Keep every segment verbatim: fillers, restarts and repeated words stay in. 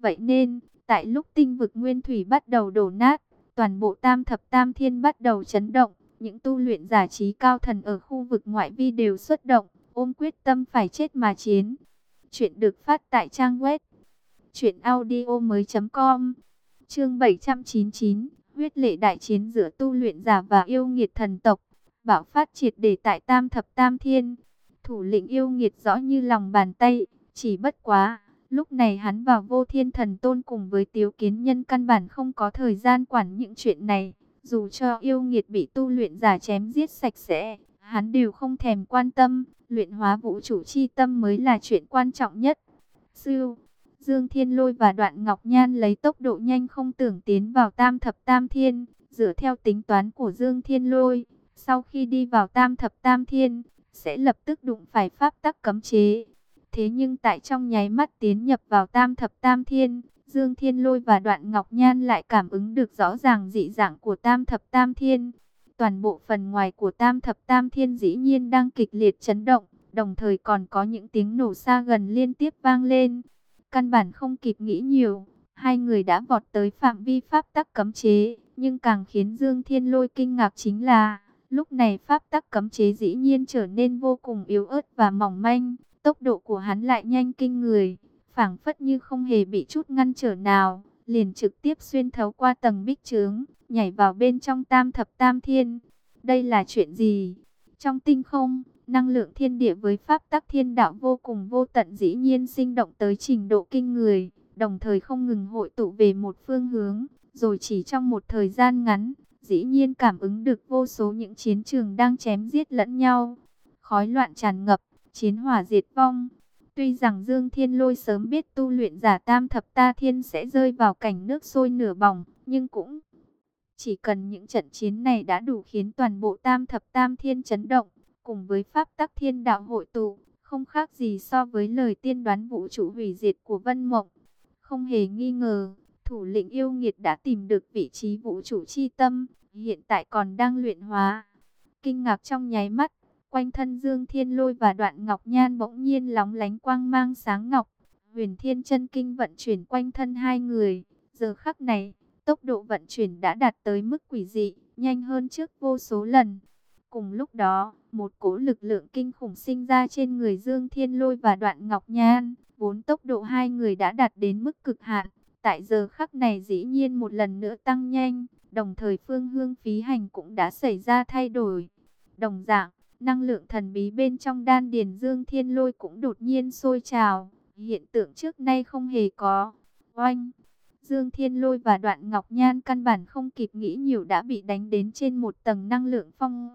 Vậy nên, tại lúc tinh vực nguyên thủy bắt đầu đổ nát, toàn bộ tam thập tam thiên bắt đầu chấn động. Những tu luyện giả trí cao thần ở khu vực ngoại vi đều xuất động, ôm quyết tâm phải chết mà chiến. Chuyện được phát tại trang web truyện audio mới chấm com. Chương bảy trăm chín mươi chín, huyết lệ đại chiến giữa tu luyện giả và yêu nghiệt thần tộc, bạo phát triệt để tại tam thập tam thiên. Thủ lĩnh yêu nghiệt rõ như lòng bàn tay, chỉ bất quá, lúc này hắn và Vô Thiên Thần Tôn cùng với Tiếu Kiến Nhân căn bản không có thời gian quản những chuyện này. Dù cho yêu nghiệt bị tu luyện giả chém giết sạch sẽ, hắn đều không thèm quan tâm, luyện hóa vũ trụ chi tâm mới là chuyện quan trọng nhất. Sưu, Dương Thiên Lôi và Đoạn Ngọc Nhan lấy tốc độ nhanh không tưởng tiến vào tam thập tam thiên, dựa theo tính toán của Dương Thiên Lôi, sau khi đi vào tam thập tam thiên, sẽ lập tức đụng phải pháp tắc cấm chế. Thế nhưng tại trong nháy mắt tiến nhập vào tam thập tam thiên, Dương Thiên Lôi và Đoạn Ngọc Nhan lại cảm ứng được rõ ràng dị dạng của tam thập tam thiên. Toàn bộ phần ngoài của tam thập tam thiên dĩ nhiên đang kịch liệt chấn động, đồng thời còn có những tiếng nổ xa gần liên tiếp vang lên. Căn bản không kịp nghĩ nhiều, hai người đã vọt tới phạm vi pháp tắc cấm chế, nhưng càng khiến Dương Thiên Lôi kinh ngạc chính là, lúc này pháp tắc cấm chế dĩ nhiên trở nên vô cùng yếu ớt và mỏng manh, tốc độ của hắn lại nhanh kinh người, phảng phất như không hề bị chút ngăn trở nào, liền trực tiếp xuyên thấu qua tầng bích chướng, nhảy vào bên trong tam thập tam thiên. Đây là chuyện gì? Trong tinh không, năng lượng thiên địa với pháp tắc thiên đạo vô cùng vô tận dĩ nhiên sinh động tới trình độ kinh người, đồng thời không ngừng hội tụ về một phương hướng, rồi chỉ trong một thời gian ngắn, dĩ nhiên cảm ứng được vô số những chiến trường đang chém giết lẫn nhau. Khói loạn tràn ngập, chiến hỏa diệt vong. Tuy rằng Dương Thiên Lôi sớm biết tu luyện giả tam thập ta thiên sẽ rơi vào cảnh nước sôi nửa bỏng, nhưng cũng chỉ cần những trận chiến này đã đủ khiến toàn bộ tam thập tam thiên chấn động, cùng với pháp tắc thiên đạo hội tụ, không khác gì so với lời tiên đoán vũ trụ hủy diệt của Vân Mộng. Không hề nghi ngờ, thủ lĩnh yêu nghiệt đã tìm được vị trí vũ trụ chi tâm, hiện tại còn đang luyện hóa. Kinh ngạc trong nháy mắt, quanh thân Dương Thiên Lôi và Đoạn Ngọc Nhan bỗng nhiên lóng lánh quang mang sáng ngọc. Huyền Thiên Chân Kinh vận chuyển quanh thân hai người, giờ khắc này, tốc độ vận chuyển đã đạt tới mức quỷ dị, nhanh hơn trước vô số lần. Cùng lúc đó, một cỗ lực lượng kinh khủng sinh ra trên người Dương Thiên Lôi và Đoạn Ngọc Nhan, vốn tốc độ hai người đã đạt đến mức cực hạn, tại giờ khắc này dĩ nhiên một lần nữa tăng nhanh, đồng thời phương hướng phí hành cũng đã xảy ra thay đổi. Đồng dạng, năng lượng thần bí bên trong đan điền Dương Thiên Lôi cũng đột nhiên sôi trào, hiện tượng trước nay không hề có. Oanh! Dương Thiên Lôi và Đoạn Ngọc Nhan căn bản không kịp nghĩ nhiều đã bị đánh đến trên một tầng năng lượng phong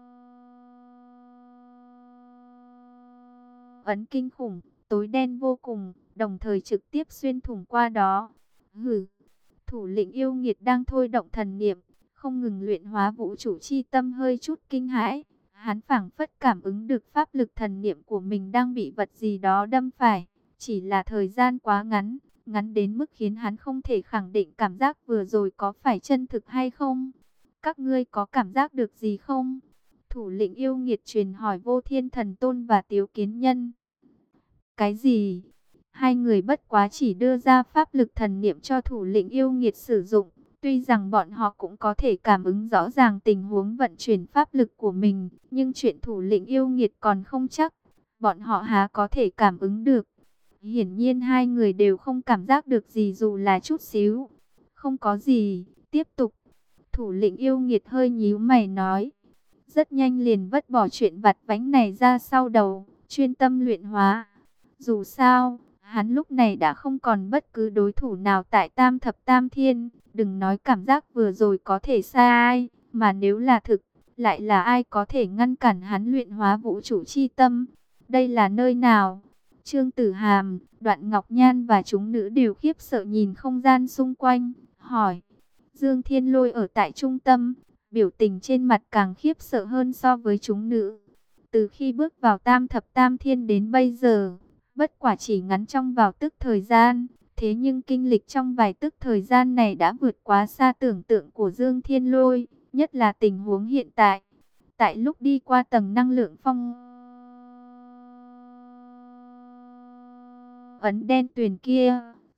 ấn kinh khủng, tối đen vô cùng, đồng thời trực tiếp xuyên thủng qua đó. Hừ! Thủ lĩnh yêu nghiệt đang thôi động thần niệm, không ngừng luyện hóa vũ trụ chi tâm hơi chút kinh hãi. Hắn phảng phất cảm ứng được pháp lực thần niệm của mình đang bị vật gì đó đâm phải, chỉ là thời gian quá ngắn, ngắn đến mức khiến hắn không thể khẳng định cảm giác vừa rồi có phải chân thực hay không. Các ngươi có cảm giác được gì không? Thủ lĩnh yêu nghiệt truyền hỏi Vô Thiên Thần Tôn và Tiếu Kiến Nhân. Cái gì? Hai người bất quá chỉ đưa ra pháp lực thần niệm cho thủ lĩnh yêu nghiệt sử dụng. Tuy rằng bọn họ cũng có thể cảm ứng rõ ràng tình huống vận chuyển pháp lực của mình, nhưng chuyện thủ lĩnh yêu nghiệt còn không chắc. Bọn họ há có thể cảm ứng được. Hiển nhiên hai người đều không cảm giác được gì dù là chút xíu. Không có gì, tiếp tục. Thủ lĩnh yêu nghiệt hơi nhíu mày nói. Rất nhanh liền vứt bỏ chuyện vặt vãnh này ra sau đầu, chuyên tâm luyện hóa. Dù sao, hắn lúc này đã không còn bất cứ đối thủ nào tại tam thập tam thiên. Đừng nói cảm giác vừa rồi có thể sai, mà nếu là thực, lại là ai có thể ngăn cản hắn luyện hóa vũ trụ chi tâm. Đây là nơi nào? Trương Tử Hàm, Đoạn Ngọc Nhan và chúng nữ đều khiếp sợ nhìn không gian xung quanh, hỏi. Dương Thiên Lôi ở tại trung tâm, biểu tình trên mặt càng khiếp sợ hơn so với chúng nữ. Từ khi bước vào tam thập tam thiên đến bây giờ, bất quả chỉ ngắn trong vào tức thời gian, thế nhưng kinh lịch trong vài tức thời gian này đã vượt quá xa tưởng tượng của Dương Thiên Lôi, nhất là tình huống hiện tại. Tại lúc đi qua tầng năng lượng phong ấn đen tuyền kia,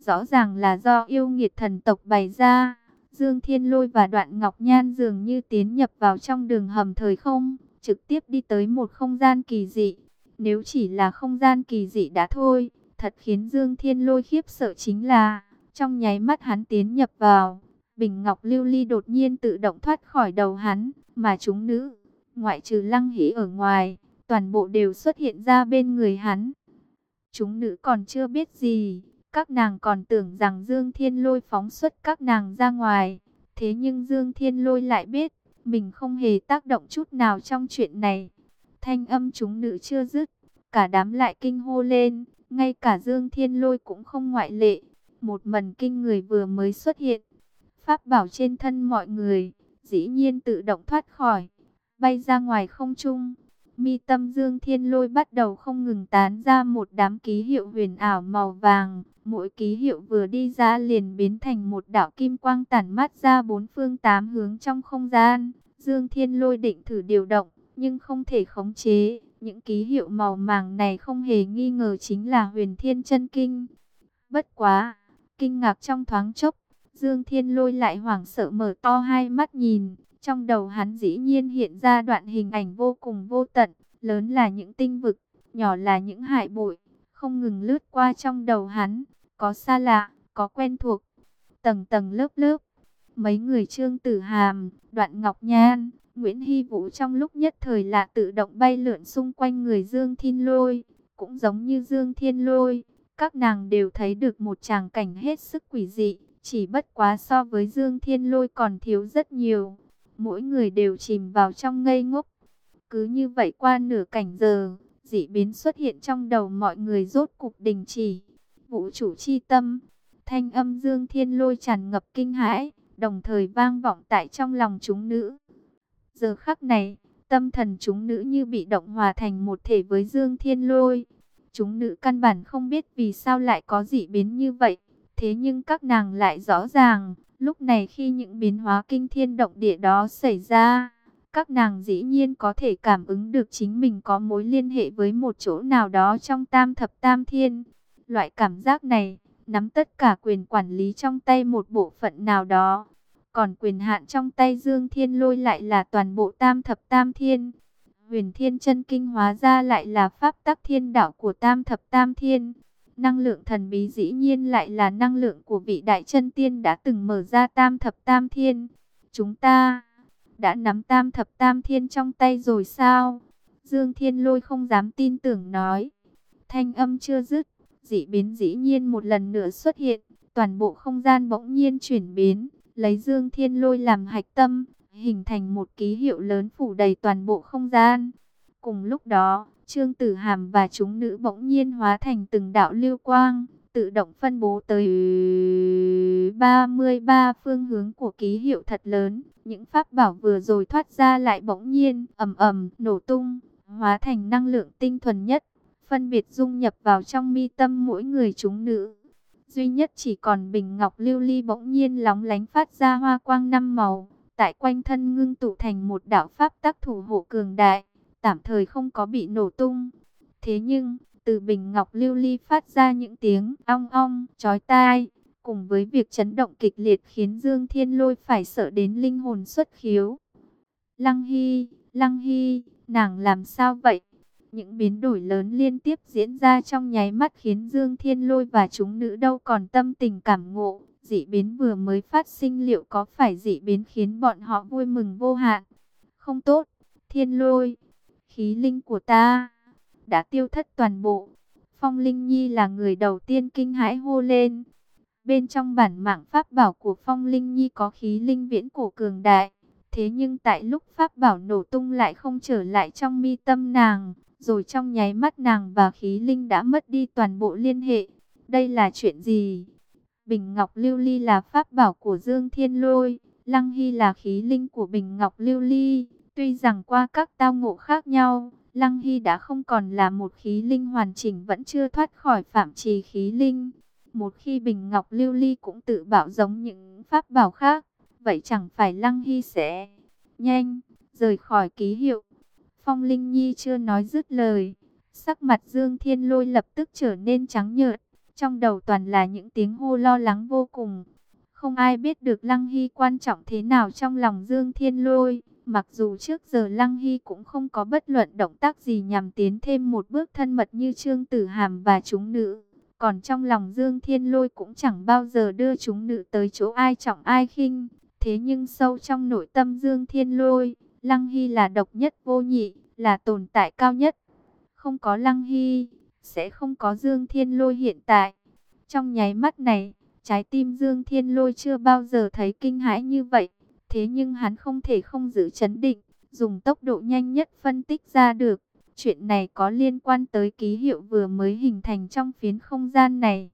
rõ ràng là do yêu nghiệt thần tộc bày ra. Dương Thiên Lôi và Đoạn Ngọc Nhan dường như tiến nhập vào trong đường hầm thời không, trực tiếp đi tới một không gian kỳ dị. Nếu chỉ là không gian kỳ dị đã thôi, thật khiến Dương Thiên Lôi khiếp sợ chính là, trong nháy mắt hắn tiến nhập vào, bình ngọc lưu ly đột nhiên tự động thoát khỏi đầu hắn, mà chúng nữ, ngoại trừ Lăng Hỷ ở ngoài, toàn bộ đều xuất hiện ra bên người hắn. Chúng nữ còn chưa biết gì, các nàng còn tưởng rằng Dương Thiên Lôi phóng xuất các nàng ra ngoài. Thế nhưng Dương Thiên Lôi lại biết, mình không hề tác động chút nào trong chuyện này. Thanh âm chúng nữ chưa dứt, cả đám lại kinh hô lên, ngay cả Dương Thiên Lôi cũng không ngoại lệ. Một mần kinh người vừa mới xuất hiện, pháp bảo trên thân mọi người, dĩ nhiên tự động thoát khỏi, bay ra ngoài không trung. Mi tâm Dương Thiên Lôi bắt đầu không ngừng tán ra một đám ký hiệu huyền ảo màu vàng. Mỗi ký hiệu vừa đi ra liền biến thành một đạo kim quang tản mát ra bốn phương tám hướng trong không gian. Dương Thiên Lôi định thử điều động, nhưng không thể khống chế. Những ký hiệu màu màng này không hề nghi ngờ chính là Huyền Thiên Chân Kinh. Bất quá, kinh ngạc trong thoáng chốc, Dương Thiên Lôi lại hoảng sợ mở to hai mắt nhìn. Trong đầu hắn dĩ nhiên hiện ra đoạn hình ảnh vô cùng vô tận, lớn là những tinh vực, nhỏ là những hải bụi, không ngừng lướt qua trong đầu hắn, có xa lạ, có quen thuộc, tầng tầng lớp lớp. Mấy người Trương Tử Hàm, Đoạn Ngọc Nhan, Nguyễn Hy Vũ trong lúc nhất thời là tự động bay lượn xung quanh người Dương Thiên Lôi, cũng giống như Dương Thiên Lôi, các nàng đều thấy được một tràng cảnh hết sức quỷ dị, chỉ bất quá so với Dương Thiên Lôi còn thiếu rất nhiều. Mỗi người đều chìm vào trong ngây ngốc. Cứ như vậy qua nửa cảnh giờ, dị biến xuất hiện trong đầu mọi người rốt cục đình chỉ. Vũ trụ chi tâm, thanh âm Dương Thiên Lôi tràn ngập kinh hãi, đồng thời vang vọng tại trong lòng chúng nữ. Giờ khắc này, tâm thần chúng nữ như bị động hòa thành một thể với Dương Thiên Lôi. Chúng nữ căn bản không biết vì sao lại có dị biến như vậy, thế nhưng các nàng lại rõ ràng. Lúc này khi những biến hóa kinh thiên động địa đó xảy ra, các nàng dĩ nhiên có thể cảm ứng được chính mình có mối liên hệ với một chỗ nào đó trong tam thập tam thiên. Loại cảm giác này, nắm tất cả quyền quản lý trong tay một bộ phận nào đó. Còn quyền hạn trong tay Dương Thiên Lôi lại là toàn bộ tam thập tam thiên. Huyền Thiên Chân Kinh hóa ra lại là pháp tắc thiên đạo của tam thập tam thiên. Năng lượng thần bí dĩ nhiên lại là năng lượng của vị đại chân tiên đã từng mở ra tam thập tam thiên. Chúng ta đã nắm tam thập tam thiên trong tay rồi sao? Dương Thiên Lôi không dám tin tưởng nói. Thanh âm chưa dứt, dị biến dĩ nhiên một lần nữa xuất hiện. Toàn bộ không gian bỗng nhiên chuyển biến, lấy Dương Thiên Lôi làm hạch tâm, hình thành một ký hiệu lớn phủ đầy toàn bộ không gian. Cùng lúc đó, Trương Tử Hàm và chúng nữ bỗng nhiên hóa thành từng đạo lưu quang, tự động phân bố tới ba mươi ba phương hướng của ký hiệu thật lớn. Những pháp bảo vừa rồi thoát ra lại bỗng nhiên ầm ầm nổ tung, hóa thành năng lượng tinh thuần nhất, phân biệt dung nhập vào trong mi tâm mỗi người chúng nữ. Duy nhất chỉ còn bình ngọc lưu ly bỗng nhiên lóng lánh phát ra hoa quang năm màu, tại quanh thân ngưng tụ thành một đạo pháp tắc thủ hộ cường đại, tạm thời không có bị nổ tung. Thế nhưng, từ bình ngọc lưu ly phát ra những tiếng ong ong, chói tai, cùng với việc chấn động kịch liệt khiến Dương Thiên Lôi phải sợ đến linh hồn xuất khiếu. Lăng Hy, Lăng Hy, nàng làm sao vậy? Những biến đổi lớn liên tiếp diễn ra trong nháy mắt khiến Dương Thiên Lôi và chúng nữ đâu còn tâm tình cảm ngộ. Dị biến vừa mới phát sinh liệu có phải dị biến khiến bọn họ vui mừng vô hạn? Không tốt, Thiên Lôi, khí linh của ta đã tiêu thất toàn bộ. Phong Linh Nhi là người đầu tiên kinh hãi hô lên. Bên trong bản mạng pháp bảo của Phong Linh Nhi có khí linh viễn cổ cường đại. Thế nhưng tại lúc pháp bảo nổ tung lại không trở lại trong mi tâm nàng. Rồi trong nháy mắt nàng và khí linh đã mất đi toàn bộ liên hệ. Đây là chuyện gì? Bình Ngọc Lưu Ly là pháp bảo của Dương Thiên Lôi. Lăng Hy là khí linh của Bình Ngọc Lưu Ly. Tuy rằng qua các tao ngộ khác nhau, Lăng Hy đã không còn là một khí linh hoàn chỉnh, vẫn chưa thoát khỏi phạm trì khí linh. Một khi Bình Ngọc Lưu Ly cũng tự bảo giống những pháp bảo khác, vậy chẳng phải Lăng Hy sẽ nhanh rời khỏi ký hiệu. Phong Linh Nhi chưa nói dứt lời, sắc mặt Dương Thiên Lôi lập tức trở nên trắng nhợt. Trong đầu toàn là những tiếng hô lo lắng vô cùng. Không ai biết được Lăng Hy quan trọng thế nào trong lòng Dương Thiên Lôi. Mặc dù trước giờ Lăng Hy cũng không có bất luận động tác gì nhằm tiến thêm một bước thân mật như Trương Tử Hàm và chúng nữ. Còn trong lòng Dương Thiên Lôi cũng chẳng bao giờ đưa chúng nữ tới chỗ ai trọng ai khinh. Thế nhưng sâu trong nội tâm Dương Thiên Lôi, Lăng Hy là độc nhất vô nhị, là tồn tại cao nhất. Không có Lăng Hy, sẽ không có Dương Thiên Lôi hiện tại. Trong nháy mắt này, trái tim Dương Thiên Lôi chưa bao giờ thấy kinh hãi như vậy. Thế nhưng hắn không thể không giữ trấn định, dùng tốc độ nhanh nhất phân tích ra được. Chuyện này có liên quan tới ký hiệu vừa mới hình thành trong phiến không gian này.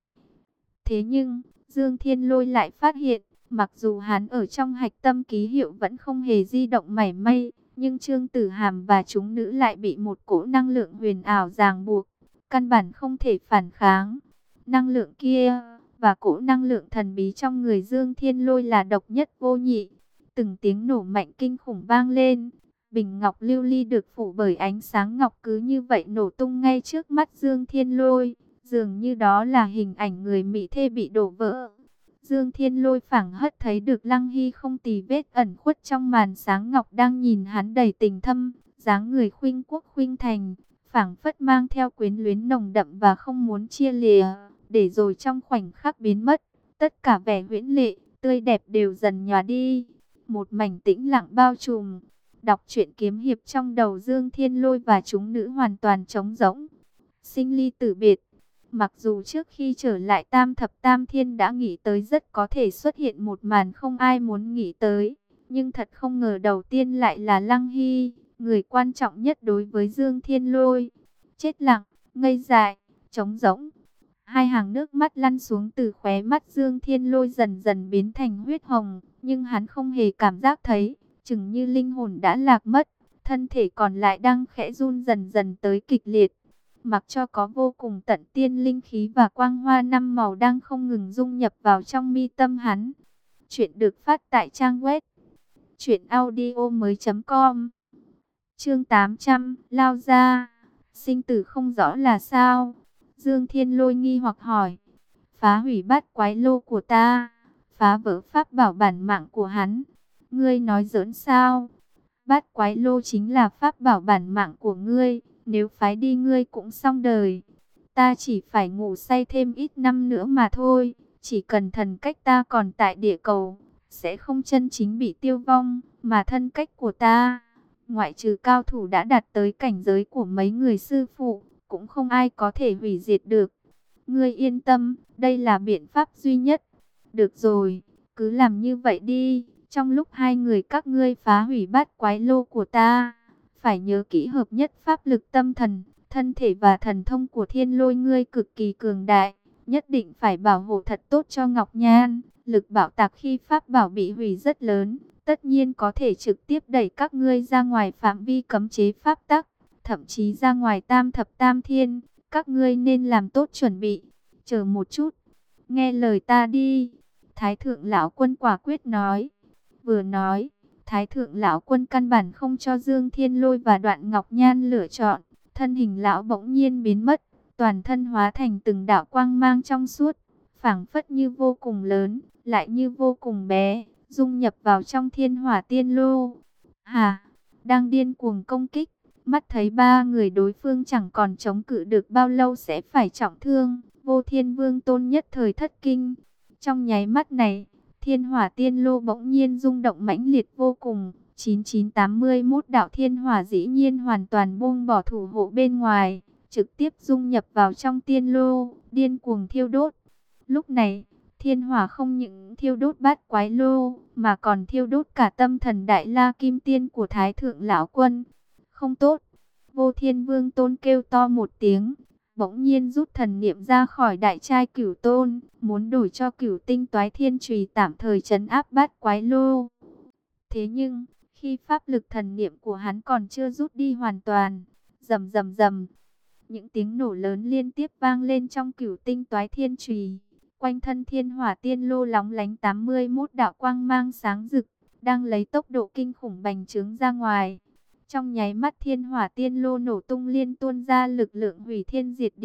Thế nhưng, Dương Thiên Lôi lại phát hiện, mặc dù hắn ở trong hạch tâm ký hiệu vẫn không hề di động mảy may, nhưng Trương Tử Hàm và chúng nữ lại bị một cỗ năng lượng huyền ảo ràng buộc, căn bản không thể phản kháng. Năng lượng kia và cỗ năng lượng thần bí trong người Dương Thiên Lôi là độc nhất vô nhị. Từng tiếng nổ mạnh kinh khủng vang lên, bình ngọc lưu ly được phủ bởi ánh sáng ngọc cứ như vậy nổ tung ngay trước mắt Dương Thiên Lôi, dường như đó là hình ảnh người mỹ thê bị đổ vỡ. Dương Thiên Lôi phảng hất thấy được Lăng Hy không tì vết ẩn khuất trong màn sáng ngọc đang nhìn hắn đầy tình thâm, dáng người khuynh quốc khuynh thành, phảng phất mang theo quyến luyến nồng đậm và không muốn chia lìa, để rồi trong khoảnh khắc biến mất, tất cả vẻ huyễn lệ, tươi đẹp đều dần nhòa đi. Một mảnh tĩnh lặng bao trùm. Đọc truyện kiếm hiệp trong đầu Dương Thiên Lôi và chúng nữ hoàn toàn trống rỗng. Sinh ly tử biệt. Mặc dù trước khi trở lại Tam Thập Tam Thiên đã nghĩ tới rất có thể xuất hiện một màn không ai muốn nghĩ tới, nhưng thật không ngờ đầu tiên lại là Lăng Hy, người quan trọng nhất đối với Dương Thiên Lôi. Chết lặng, ngây dại, trống rỗng. Hai hàng nước mắt lăn xuống từ khóe mắt Dương Thiên Lôi dần dần biến thành huyết hồng, nhưng hắn không hề cảm giác thấy, chừng như linh hồn đã lạc mất, thân thể còn lại đang khẽ run dần dần tới kịch liệt. Mặc cho có vô cùng tận tiên linh khí và quang hoa năm màu đang không ngừng dung nhập vào trong mi tâm hắn. Chuyện được phát tại trang web truyện audio mới chấm com. Chương tám trăm, lao ra. Sinh tử không rõ là sao? Dương Thiên Lôi nghi hoặc hỏi. Phá hủy bát quái lô của ta, phá vỡ pháp bảo bản mạng của hắn. Ngươi nói giỡn sao? Bát quái lô chính là pháp bảo bản mạng của ngươi, nếu phái đi ngươi cũng xong đời. Ta chỉ phải ngủ say thêm ít năm nữa mà thôi, chỉ cần thần cách ta còn tại địa cầu, sẽ không chân chính bị tiêu vong, mà thân cách của ta, ngoại trừ cao thủ đã đạt tới cảnh giới của mấy người sư phụ, cũng không ai có thể hủy diệt được. Ngươi yên tâm, đây là biện pháp duy nhất. Được rồi, cứ làm như vậy đi. Trong lúc hai người các ngươi phá hủy bát quái lô của ta, phải nhớ kỹ hợp nhất pháp lực tâm thần, thân thể và thần thông của Thiên Lôi ngươi cực kỳ cường đại. Nhất định phải bảo hộ thật tốt cho Ngọc Nhan. Lực bạo tạc khi pháp bảo bị hủy rất lớn, tất nhiên có thể trực tiếp đẩy các ngươi ra ngoài phạm vi cấm chế pháp tắc, thậm chí ra ngoài Tam Thập Tam Thiên. Các ngươi nên làm tốt chuẩn bị. Chờ một chút, nghe lời ta đi. Thái thượng lão quân quả quyết nói. Vừa nói, Thái thượng lão quân căn bản không cho Dương Thiên Lôi và Đoạn Ngọc Nhan lựa chọn. Thân hình lão bỗng nhiên biến mất, toàn thân hóa thành từng đạo quang mang trong suốt, phảng phất như vô cùng lớn, lại như vô cùng bé, dung nhập vào trong Thiên Hỏa Tiên Lô. Hà, đang điên cuồng công kích, mắt thấy ba người đối phương chẳng còn chống cự được bao lâu sẽ phải trọng thương, Vô Thiên Vương Tôn nhất thời thất kinh. Trong nháy mắt này, Thiên Hỏa Tiên Lô bỗng nhiên rung động mãnh liệt vô cùng. chín chín tám mươi mốt đạo thiên hỏa dĩ nhiên hoàn toàn buông bỏ thủ hộ bên ngoài, trực tiếp dung nhập vào trong tiên lô, điên cuồng thiêu đốt. Lúc này, thiên hỏa không những thiêu đốt bát quái lô, mà còn thiêu đốt cả tâm thần đại la kim tiên của Thái thượng lão quân. Không tốt! Vô Thiên Vương Tôn kêu to một tiếng, bỗng nhiên rút thần niệm ra khỏi đại trai Cửu Tôn, muốn đổi cho Cửu Tinh Toái Thiên Chùy tạm thời trấn áp bát quái lô. Thế nhưng, khi pháp lực thần niệm của hắn còn chưa rút đi hoàn toàn, rầm rầm rầm, những tiếng nổ lớn liên tiếp vang lên trong Cửu Tinh Toái Thiên Chùy. Quanh thân Thiên Hỏa Tiên Lô lóng lánh tám mươi mốt đạo quang mang sáng rực, đang lấy tốc độ kinh khủng bành trướng ra ngoài. Trong nháy mắt Thiên Hỏa Tiên Lô nổ tung liên tuôn ra lực lượng hủy thiên diệt địa,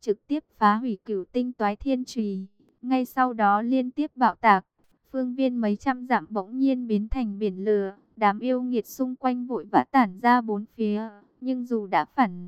trực tiếp phá hủy Cửu Tinh Toái Thiên Chùy. Ngay sau đó liên tiếp bạo tạc, phương viên mấy trăm dặm bỗng nhiên biến thành biển lửa, đám yêu nghiệt xung quanh vội vã tản ra bốn phía, nhưng dù đã phản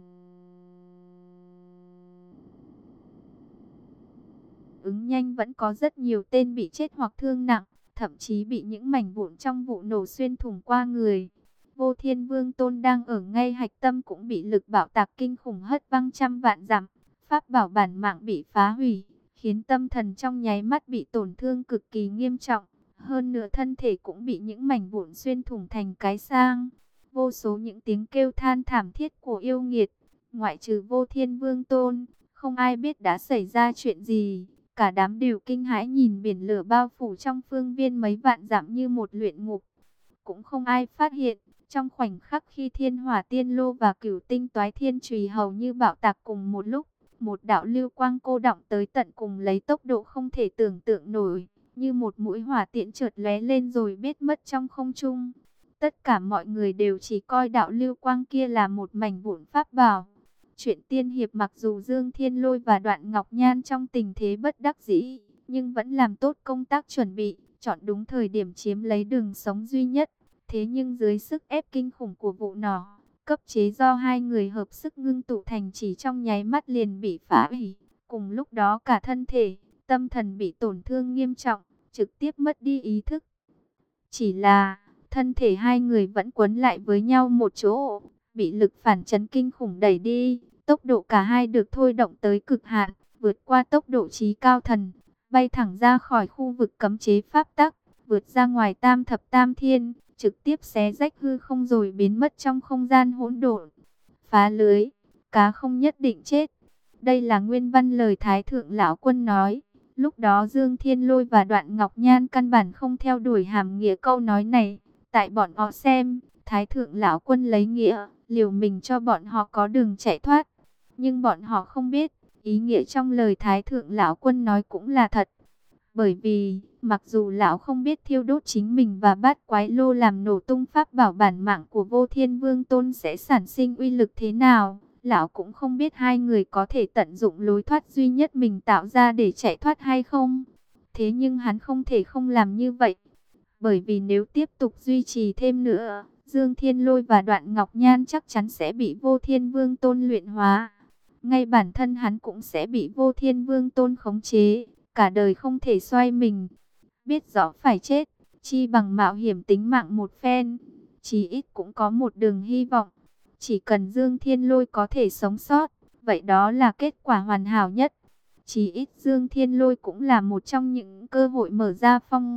ứng nhanh vẫn có rất nhiều tên bị chết hoặc thương nặng, thậm chí bị những mảnh vụn trong vụ nổ xuyên thủng qua người. Vô Thiên Vương Tôn đang ở ngay hạch tâm cũng bị lực bạo tạc kinh khủng hất văng trăm vạn dặm, pháp bảo bản mạng bị phá hủy, khiến tâm thần trong nháy mắt bị tổn thương cực kỳ nghiêm trọng. Hơn nữa thân thể cũng bị những mảnh vụn xuyên thủng thành cái sang. Vô số những tiếng kêu than thảm thiết của yêu nghiệt, ngoại trừ Vô Thiên Vương Tôn, không ai biết đã xảy ra chuyện gì. Cả đám đều kinh hãi nhìn biển lửa bao phủ trong phương viên mấy vạn dặm như một luyện ngục. Cũng không ai phát hiện, trong khoảnh khắc khi Thiên Hỏa Tiên Lô và Cửu Tinh Toái Thiên Chùy hầu như bạo tạc cùng một lúc, một đạo lưu quang cô đọng tới tận cùng lấy tốc độ không thể tưởng tượng nổi, như một mũi hỏa tiễn chợt lóe lên rồi biến mất trong không trung. Tất cả mọi người đều chỉ coi đạo lưu quang kia là một mảnh vụn pháp bảo. Chuyện tiên hiệp mặc dù Dương Thiên Lôi và Đoạn Ngọc Nhan trong tình thế bất đắc dĩ, nhưng vẫn làm tốt công tác chuẩn bị, chọn đúng thời điểm chiếm lấy đường sống duy nhất. Thế nhưng dưới sức ép kinh khủng của vụ nỏ, cấp chế do hai người hợp sức ngưng tụ thành chỉ trong nháy mắt liền bị phá hủy. Cùng lúc đó cả thân thể, tâm thần bị tổn thương nghiêm trọng, trực tiếp mất đi ý thức. Chỉ là, thân thể hai người vẫn quấn lại với nhau một chỗ, bị lực phản chấn kinh khủng đẩy đi. Tốc độ cả hai được thôi động tới cực hạn, vượt qua tốc độ trí cao thần, bay thẳng ra khỏi khu vực cấm chế pháp tắc, vượt ra ngoài tam thập tam thiên, trực tiếp xé rách hư không rồi biến mất trong không gian hỗn độn. Phá lưới, cá không nhất định chết. Đây là nguyên văn lời Thái Thượng Lão Quân nói. Lúc đó Dương Thiên Lôi và Đoạn Ngọc Nhan căn bản không theo đuổi hàm nghĩa câu nói này. Tại bọn họ xem, Thái Thượng Lão Quân lấy nghĩa, liều mình cho bọn họ có đường chạy thoát. Nhưng bọn họ không biết, ý nghĩa trong lời Thái Thượng Lão Quân nói cũng là thật. Bởi vì, mặc dù lão không biết thiêu đốt chính mình và bát quái lô làm nổ tung pháp bảo bản mạng của Vô Thiên Vương Tôn sẽ sản sinh uy lực thế nào, lão cũng không biết hai người có thể tận dụng lối thoát duy nhất mình tạo ra để chạy thoát hay không. Thế nhưng hắn không thể không làm như vậy. Bởi vì nếu tiếp tục duy trì thêm nữa, Dương Thiên Lôi và Đoạn Ngọc Nhan chắc chắn sẽ bị Vô Thiên Vương Tôn luyện hóa. Ngay bản thân hắn cũng sẽ bị Vô Thiên Vương Tôn khống chế, cả đời không thể xoay mình. Biết rõ phải chết, chi bằng mạo hiểm tính mạng một phen, chí ít cũng có một đường hy vọng. Chỉ cần Dương Thiên Lôi có thể sống sót, vậy đó là kết quả hoàn hảo nhất. Chí ít Dương Thiên Lôi cũng là một trong những cơ hội mở ra phong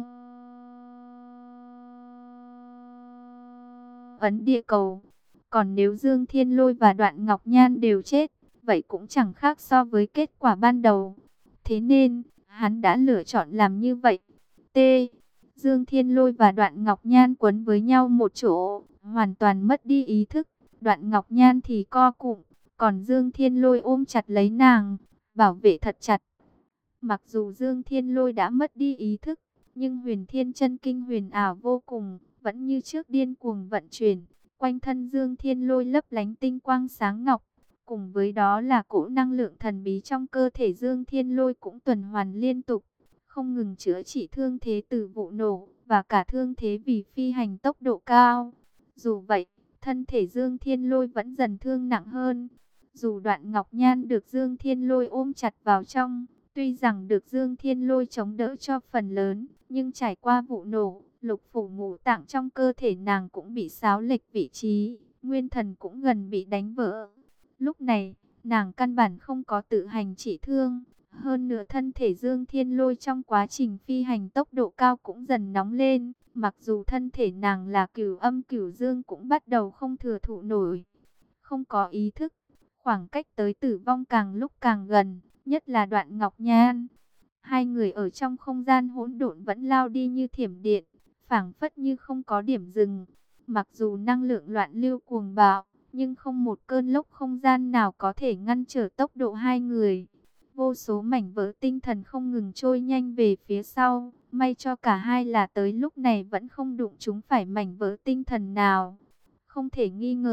ấn địa cầu. Còn nếu Dương Thiên Lôi và Đoạn Ngọc Nhan đều chết, vậy cũng chẳng khác so với kết quả ban đầu. Thế nên, hắn đã lựa chọn làm như vậy. T. Dương Thiên Lôi và Đoạn Ngọc Nhan quấn với nhau một chỗ, hoàn toàn mất đi ý thức. Đoạn Ngọc Nhan thì co cụm, còn Dương Thiên Lôi ôm chặt lấy nàng, bảo vệ thật chặt. Mặc dù Dương Thiên Lôi đã mất đi ý thức, nhưng Huyền Thiên Chân Kinh huyền ảo vô cùng, vẫn như trước điên cuồng vận chuyển. Quanh thân Dương Thiên Lôi lấp lánh tinh quang sáng ngọc, cùng với đó là cỗ năng lượng thần bí trong cơ thể Dương Thiên Lôi cũng tuần hoàn liên tục, không ngừng chữa trị thương thế từ vụ nổ, và cả thương thế vì phi hành tốc độ cao. Dù vậy, thân thể Dương Thiên Lôi vẫn dần thương nặng hơn. Dù Đoạn Ngọc Nhan được Dương Thiên Lôi ôm chặt vào trong, tuy rằng được Dương Thiên Lôi chống đỡ cho phần lớn, nhưng trải qua vụ nổ, lục phủ ngũ tạng trong cơ thể nàng cũng bị xáo lệch vị trí, nguyên thần cũng gần bị đánh vỡ. Lúc này, nàng căn bản không có tự hành trị thương. Hơn nữa thân thể Dương Thiên Lôi trong quá trình phi hành tốc độ cao cũng dần nóng lên. Mặc dù thân thể nàng là cửu âm cửu dương cũng bắt đầu không thừa thụ nổi. Không có ý thức, khoảng cách tới tử vong càng lúc càng gần, nhất là Đoạn Ngọc Nhan. Hai người ở trong không gian hỗn độn vẫn lao đi như thiểm điện, phảng phất như không có điểm dừng. Mặc dù năng lượng loạn lưu cuồng bạo, nhưng không một cơn lốc không gian nào có thể ngăn trở tốc độ hai người. Vô số mảnh vỡ tinh thần không ngừng trôi nhanh về phía sau. May cho cả hai là tới lúc này vẫn không đụng chúng phải mảnh vỡ tinh thần nào. Không thể nghi ngờ,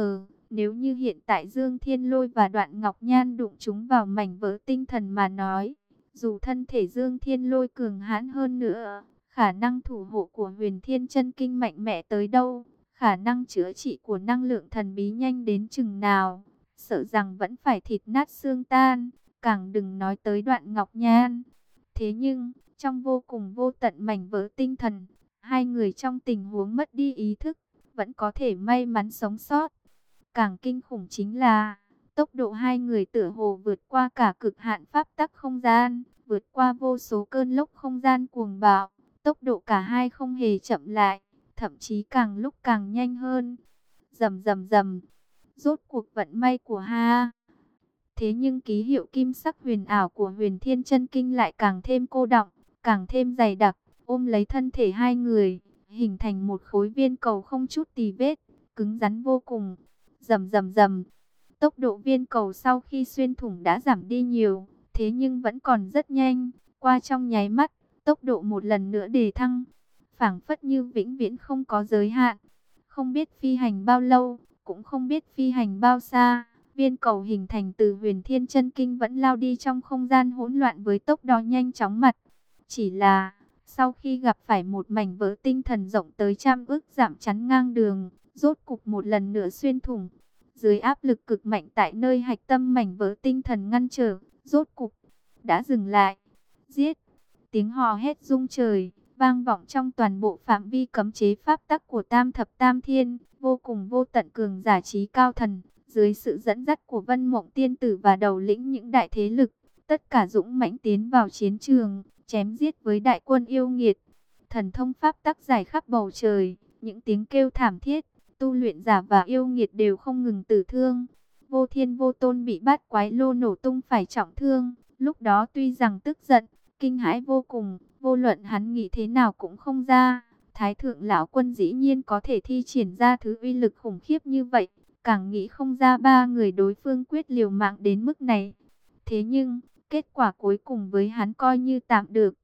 Nếu như hiện tại Dương Thiên Lôi và Đoạn Ngọc Nhan đụng chúng vào mảnh vỡ tinh thần mà nói, dù thân thể Dương Thiên Lôi cường hãn hơn nữa, khả năng thủ hộ của Huyền Thiên Chân Kinh mạnh mẽ tới đâu, khả năng chữa trị của năng lượng thần bí nhanh đến chừng nào, sợ rằng vẫn phải thịt nát xương tan, càng đừng nói tới Đoạn Ngọc Nhan. Thế nhưng, trong vô cùng vô tận mảnh vỡ tinh thần, hai người trong tình huống mất đi ý thức, vẫn có thể may mắn sống sót. Càng kinh khủng chính là, tốc độ hai người tựa hồ vượt qua cả cực hạn pháp tắc không gian, vượt qua vô số cơn lốc không gian cuồng bạo. Tốc độ cả hai không hề chậm lại, thậm chí càng lúc càng nhanh hơn. Rầm rầm rầm, rốt cuộc vận may của ha. Thế nhưng ký hiệu kim sắc huyền ảo của Huyền Thiên Chân Kinh lại càng thêm cô đọng, càng thêm dày đặc, ôm lấy thân thể hai người, hình thành một khối viên cầu không chút tì vết, cứng rắn vô cùng. Rầm rầm rầm, tốc độ viên cầu sau khi xuyên thủng đã giảm đi nhiều, thế nhưng vẫn còn rất nhanh, qua trong nháy mắt, tốc độ một lần nữa đề thăng, phảng phất như vĩnh viễn không có giới hạn. Không biết phi hành bao lâu, cũng không biết phi hành bao xa, viên cầu hình thành từ Huyền Thiên Chân Kinh vẫn lao đi trong không gian hỗn loạn với tốc độ nhanh chóng mặt. Chỉ là, sau khi gặp phải một mảnh vỡ tinh thần rộng tới trăm ức dặm chắn ngang đường, rốt cục một lần nữa xuyên thủng. Dưới áp lực cực mạnh tại nơi hạch tâm mảnh vỡ tinh thần ngăn trở, rốt cục đã dừng lại. Giết! Tiếng hò hét rung trời, vang vọng trong toàn bộ phạm vi cấm chế pháp tắc của Tam Thập Tam Thiên, vô cùng vô tận cường giả trí cao thần, dưới sự dẫn dắt của Vân Mộng Tiên Tử và đầu lĩnh những đại thế lực, tất cả dũng mãnh tiến vào chiến trường, chém giết với đại quân yêu nghiệt. Thần thông pháp tắc dài khắp bầu trời, những tiếng kêu thảm thiết, tu luyện giả và yêu nghiệt đều không ngừng tử thương. Vô Thiên Vô Tôn bị bát quái lô nổ tung phải trọng thương, lúc đó tuy rằng tức giận, kinh hãi vô cùng, vô luận hắn nghĩ thế nào cũng không ra, Thái thượng lão quân dĩ nhiên có thể thi triển ra thứ uy lực khủng khiếp như vậy, càng nghĩ không ra ba người đối phương quyết liều mạng đến mức này. Thế nhưng, kết quả cuối cùng với hắn coi như tạm được.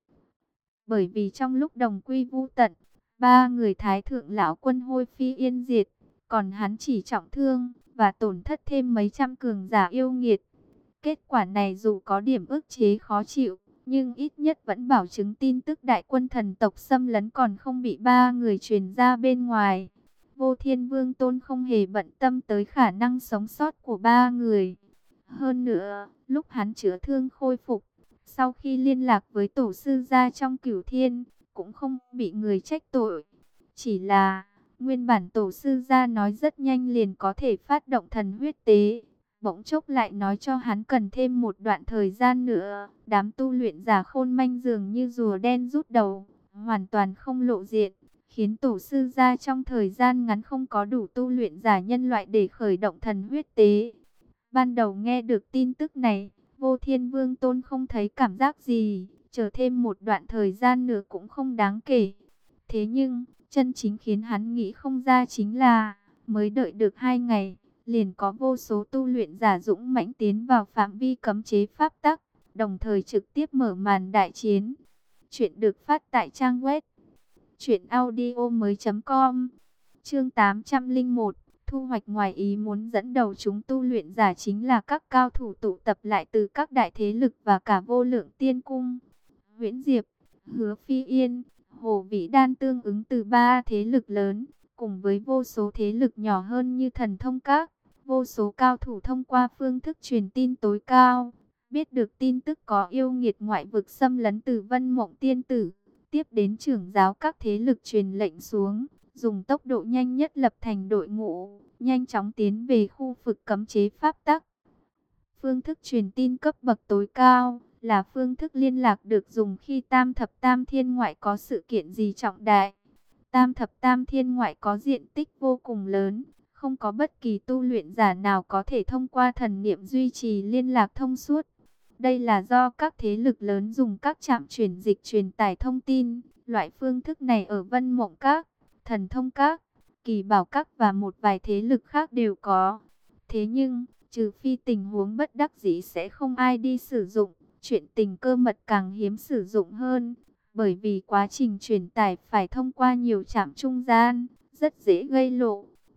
Bởi vì trong lúc đồng quy vu tận, ba người Thái thượng lão quân hôi phi yên diệt, còn hắn chỉ trọng thương và tổn thất thêm mấy trăm cường giả yêu nghiệt. Kết quả này dù có điểm ức chế khó chịu, nhưng ít nhất vẫn bảo chứng tin tức đại quân thần tộc xâm lấn còn không bị ba người truyền ra bên ngoài. Vô Thiên Vương Tôn không hề bận tâm tới khả năng sống sót của ba người. Hơn nữa, lúc hắn chữa thương khôi phục, sau khi liên lạc với tổ sư gia trong Cửu Thiên, cũng không bị người trách tội. Chỉ là, nguyên bản tổ sư gia nói rất nhanh liền có thể phát động thần huyết tế, bỗng chốc lại nói cho hắn cần thêm một đoạn thời gian nữa. Đám tu luyện giả khôn manh dường như rùa đen rút đầu, hoàn toàn không lộ diện, khiến tổ sư gia trong thời gian ngắn không có đủ tu luyện giả nhân loại để khởi động thần huyết tế. Ban đầu nghe được tin tức này, Vô Thiên Vương Tôn không thấy cảm giác gì, chờ thêm một đoạn thời gian nữa cũng không đáng kể. Thế nhưng, chân chính khiến hắn nghĩ không ra chính là, mới đợi được hai ngày, liền có vô số tu luyện giả dũng mãnh tiến vào phạm vi cấm chế pháp tắc, đồng thời trực tiếp mở màn đại chiến. Chuyện được phát tại trang web truyện audio mới chấm com. Chương tám trăm lẻ một, thu hoạch ngoài ý muốn. Dẫn đầu chúng tu luyện giả chính là các cao thủ tụ tập lại từ các đại thế lực và cả vô lượng tiên cung. Huyễn Diệp, Hứa Phi Yên, Hồ Vĩ Đan tương ứng từ ba thế lực lớn, cùng với vô số thế lực nhỏ hơn như Thần Thông Các, vô số cao thủ thông qua phương thức truyền tin tối cao, biết được tin tức có yêu nghiệt ngoại vực xâm lấn từ Vân Mộng Tiên Tử, tiếp đến trưởng giáo các thế lực truyền lệnh xuống, dùng tốc độ nhanh nhất lập thành đội ngũ, nhanh chóng tiến về khu vực cấm chế pháp tắc. Phương thức truyền tin cấp bậc tối cao là phương thức liên lạc được dùng khi Tam Thập Tam Thiên ngoại có sự kiện gì trọng đại. Tam Thập Tam Thiên ngoại có diện tích vô cùng lớn, không có bất kỳ tu luyện giả nào có thể thông qua thần niệm duy trì liên lạc thông suốt. Đây là do các thế lực lớn dùng các trạm truyền dịch truyền tải thông tin. Loại phương thức này ở Vân Mộng Các, Thần Thông Các, Kỳ Bảo Các và một vài thế lực khác đều có. Thế nhưng, trừ phi tình huống bất đắc dĩ sẽ không ai đi sử dụng. Chuyện tình cơ mật càng hiếm sử dụng hơn, bởi vì quá trình truyền tải phải thông qua nhiều trạm trung gian, rất dễ gây lộ.